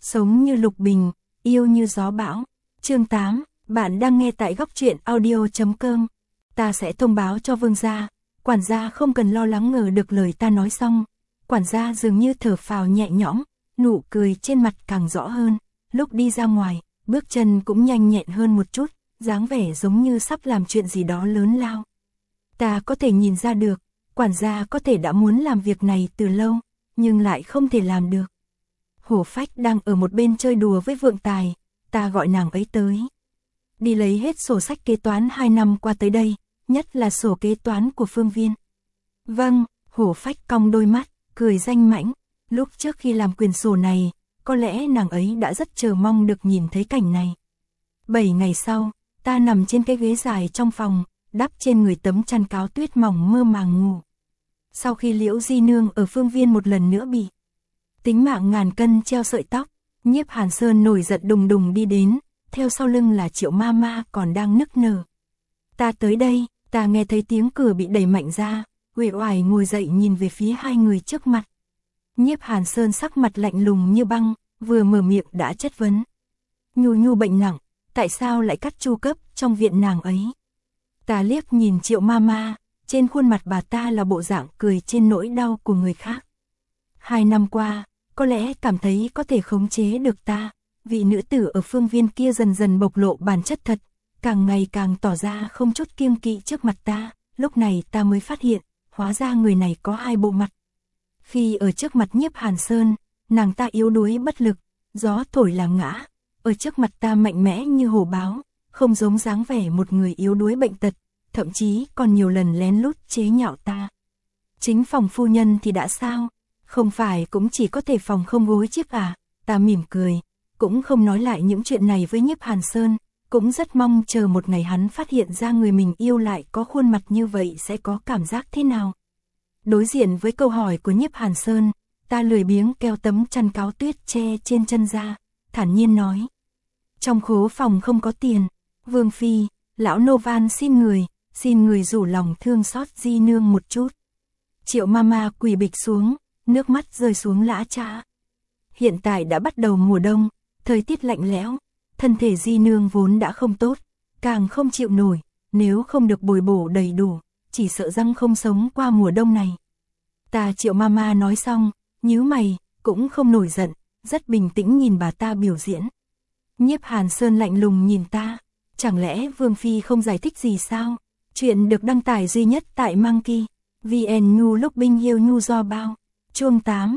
Sống như lục bình, yêu như gió bão. Chương 8, bạn đang nghe tại góc truyện audio.com. Ta sẽ thông báo cho vương gia. Quản gia không cần lo lắng ngờ được lời ta nói xong. Quản gia dường như thở phào nhẹ nhõm, nụ cười trên mặt càng rõ hơn. Lúc đi ra ngoài, bước chân cũng nhanh nhẹn hơn một chút, dáng vẻ giống như sắp làm chuyện gì đó lớn lao. Ta có thể nhìn ra được, quản gia có thể đã muốn làm việc này từ lâu, nhưng lại không thể làm được. Hổ Phách đang ở một bên chơi đùa với Vượng Tài, ta gọi nàng ấy tới. Đi lấy hết sổ sách kế toán 2 năm qua tới đây, nhất là sổ kế toán của Phương Viên. Vâng, Hổ Phách cong đôi mắt, cười danh mãnh. Lúc trước khi làm quyển sổ này, có lẽ nàng ấy đã rất chờ mong được nhìn thấy cảnh này. 7 ngày sau, ta nằm trên cái ghế dài trong phòng, đắp trên người tấm chăn cáo tuyết mỏng mơ màng ngủ. Sau khi Liễu Di Nương ở Phương Viên một lần nữa bị tính mạng ngàn cân treo sợi tóc, Nhiếp Hàn Sơn nổi giận đùng đùng đi đến, theo sau lưng là Triệu Mama còn đang nức nở. Ta tới đây, ta nghe thấy tiếng cửa bị đẩy mạnh ra, uể oải ngồi dậy nhìn về phía hai người trước mặt. Nhiếp Hàn Sơn sắc mặt lạnh lùng như băng, vừa mở miệng đã chất vấn. Nhu bệnh nặng, tại sao lại cắt chu cấp trong viện nàng ấy? Ta liếc nhìn Triệu Mama, trên khuôn mặt bà ta là bộ dạng cười trên nỗi đau của người khác. 2 năm qua, có lẽ cảm thấy có thể khống chế được ta, vị nữ tử ở Phương Viên kia dần dần bộc lộ bản chất thật, càng ngày càng tỏ ra không chút kiêng kỵ trước mặt ta, lúc này ta mới phát hiện, hóa ra người này có 2 bộ mặt. Khi ở trước mặt Nhiếp Hàn Sơn, nàng ta yếu đuối bất lực, gió thổi là ngã, ở trước mặt ta mạnh mẽ như hổ báo, không giống dáng vẻ một người yếu đuối bệnh tật, thậm chí còn nhiều lần lén lút chế nhạo ta. Chính phòng phu nhân thì đã sao? Không phải cũng chỉ có thể phòng không gối chiếc à? Ta mỉm cười, cũng không nói lại những chuyện này với Nhiếp Hàn Sơn, cũng rất mong chờ một ngày hắn phát hiện ra người mình yêu lại có khuôn mặt như vậy sẽ có cảm giác thế nào. Đối diện với câu hỏi của Nhiếp Hàn Sơn, ta lười biếng kéo tấm chăn cáo tuyết che trên chân ra, thản nhiên nói. Trong khố phòng không có tiền, Vương Phi, lão nô van xin người rủ lòng thương xót Di Nương một chút. Triệu Mama quỳ bịch xuống, nước mắt rơi xuống lã chã. Hiện tại đã bắt đầu mùa đông, thời tiết lạnh lẽo, thân thể Di Nương vốn đã không tốt, càng không chịu nổi, nếu không được bồi bổ đầy đủ, chỉ sợ răng không sống qua mùa đông này. Ta Triệu Mama nói xong, nhíu mày, cũng không nổi giận, rất bình tĩnh nhìn bà ta biểu diễn. Nhiếp Hàn Sơn lạnh lùng nhìn ta, chẳng lẽ Vương Phi không giải thích gì sao? Chuyện được đăng tải duy nhất tại Monkey, VN Nhu lúc binh yêu nhu do bao. Chương 8,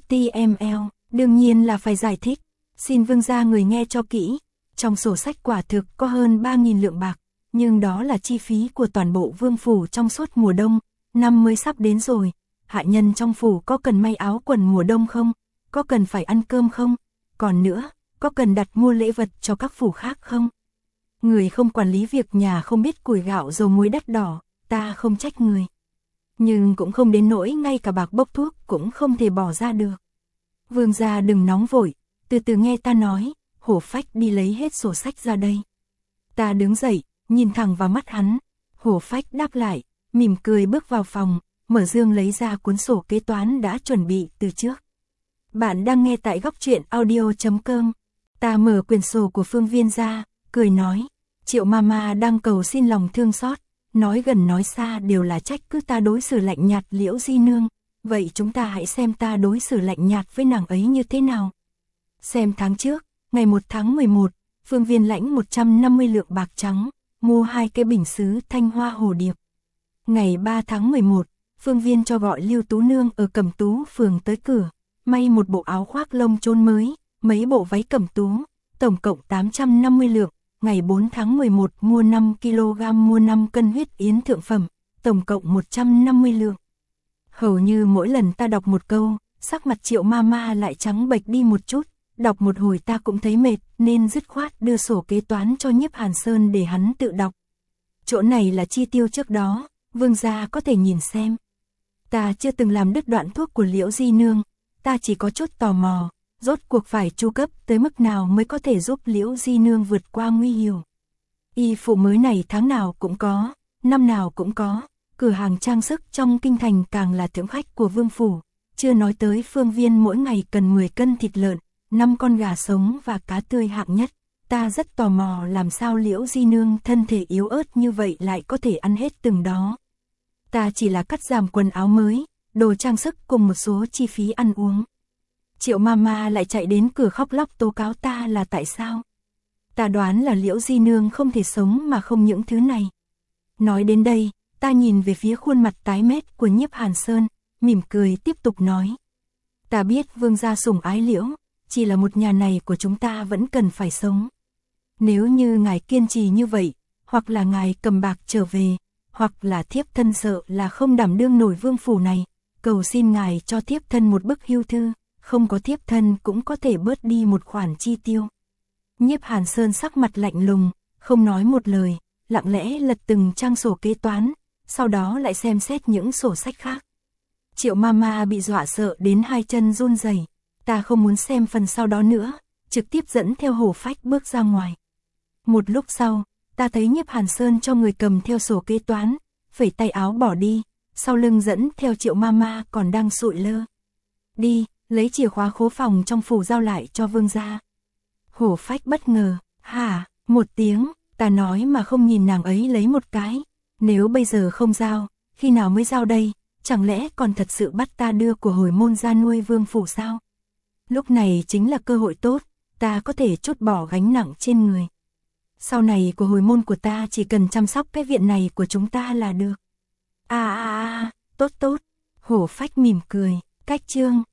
HTML, đương nhiên là phải giải thích. Xin vương gia người nghe cho kỹ, trong sổ sách quả thực có hơn 3.000 lượng bạc, nhưng đó là chi phí của toàn bộ vương phủ trong suốt mùa đông, năm mới sắp đến rồi. Hạ nhân trong phủ có cần may áo quần mùa đông không? Có cần phải ăn cơm không? Còn nữa, có cần đặt mua lễ vật cho các phủ khác không? Người không quản lý việc nhà không biết củi gạo dầu muối đắt đỏ, ta không trách người. Nhưng cũng không đến nỗi ngay cả bạc bốc thuốc cũng không thể bỏ ra được. Vương gia đừng nóng vội, từ từ nghe ta nói. Hổ Phách đi lấy hết sổ sách ra đây. Ta đứng dậy, nhìn thẳng vào mắt hắn. Hổ Phách đáp lại, mỉm cười bước vào phòng, mở dương lấy ra cuốn sổ kế toán đã chuẩn bị từ trước. Bạn đang nghe tại góc truyện audio.com. Ta mở quyển sổ của Phương Viên ra, cười nói, Triệu Mama đang cầu xin lòng thương xót, nói gần nói xa đều là trách cứ ta đối xử lạnh nhạt Liễu Di Nương, vậy chúng ta hãy xem ta đối xử lạnh nhạt với nàng ấy như thế nào. Xem tháng trước, ngày 1 tháng 11, Phương Viên lãnh 150 lượng bạc trắng, mua 2 cái bình sứ thanh hoa hồ điệp. Ngày 3 tháng 11, Phương Viên cho gọi Lưu Tú Nương ở Cẩm Tú phường tới cửa, may một bộ áo khoác lông trôn mới, mấy bộ váy cẩm tú, tổng cộng 850 lượng. Ngày 4 tháng 11 mua 5 kg mua 5 cân huyết yến thượng phẩm, tổng cộng 150 lượng. Hầu như mỗi lần ta đọc một câu, sắc mặt Triệu Mama lại trắng bệch đi một chút, đọc một hồi ta cũng thấy mệt, nên dứt khoát đưa sổ kế toán cho Nhiếp Hàn Sơn để hắn tự đọc. Chỗ này là chi tiêu trước đó, vương gia có thể nhìn xem. Ta chưa từng làm đứt đoạn thuốc của Liễu Di Nương, ta chỉ có chút tò mò. Rốt cuộc phải chu cấp tới mức nào mới có thể giúp Liễu Di Nương vượt qua nguy hiểm. Y phụ mới này tháng nào cũng có, năm nào cũng có, cửa hàng trang sức trong kinh thành càng là thượng khách của vương phủ, chưa nói tới Phương Viên mỗi ngày cần 10 cân thịt lợn, 5 con gà sống và cá tươi hạng nhất. Ta rất tò mò làm sao Liễu Di Nương thân thể yếu ớt như vậy lại có thể ăn hết từng đó. Ta chỉ là cắt giảm quần áo mới, đồ trang sức cùng một số chi phí ăn uống. Triệu Mama lại chạy đến cửa khóc lóc tố cáo ta là tại sao. Ta đoán là Liễu Di Nương không thể sống mà không những thứ này. Nói đến đây, ta nhìn về phía khuôn mặt tái mét của Nhiếp Hàn Sơn, mỉm cười tiếp tục nói. Ta biết vương gia sủng ái Liễu, chỉ là một nhà này của chúng ta vẫn cần phải sống. Nếu như ngài kiên trì như vậy, hoặc là ngài cầm bạc trở về, hoặc là thiếp thân sợ là không đảm đương nổi vương phủ này, cầu xin ngài cho thiếp thân một bức hưu thư, không có thiếp thân cũng có thể bớt đi một khoản chi tiêu. Nhiếp Hàn Sơn sắc mặt lạnh lùng, không nói một lời, lặng lẽ lật từng trang sổ kế toán, sau đó lại xem xét những sổ sách khác. Triệu Mama bị dọa sợ đến hai chân run rẩy. Ta không muốn xem phần sau đó nữa, trực tiếp dẫn theo Hổ Phách bước ra ngoài. Một lúc sau, ta thấy Nhiếp Hàn Sơn cho người cầm theo sổ kế toán, phẩy tay áo bỏ đi, sau lưng dẫn theo Triệu Mama còn đang sụi lơ. Đi, lấy chìa khóa khố phòng trong phủ giao lại cho vương gia. Hổ Phách bất ngờ, hả, một tiếng, ta nói mà không nhìn nàng ấy lấy một cái. Nếu bây giờ không giao, khi nào mới giao đây, chẳng lẽ còn thật sự bắt ta đưa của hồi môn ra nuôi vương phủ sao? Lúc này chính là cơ hội tốt, ta có thể trút bỏ gánh nặng trên người. Sau này của hồi môn của ta chỉ cần chăm sóc cái viện này của chúng ta là được. Tốt tốt, Hổ Phách mỉm cười, cách chương.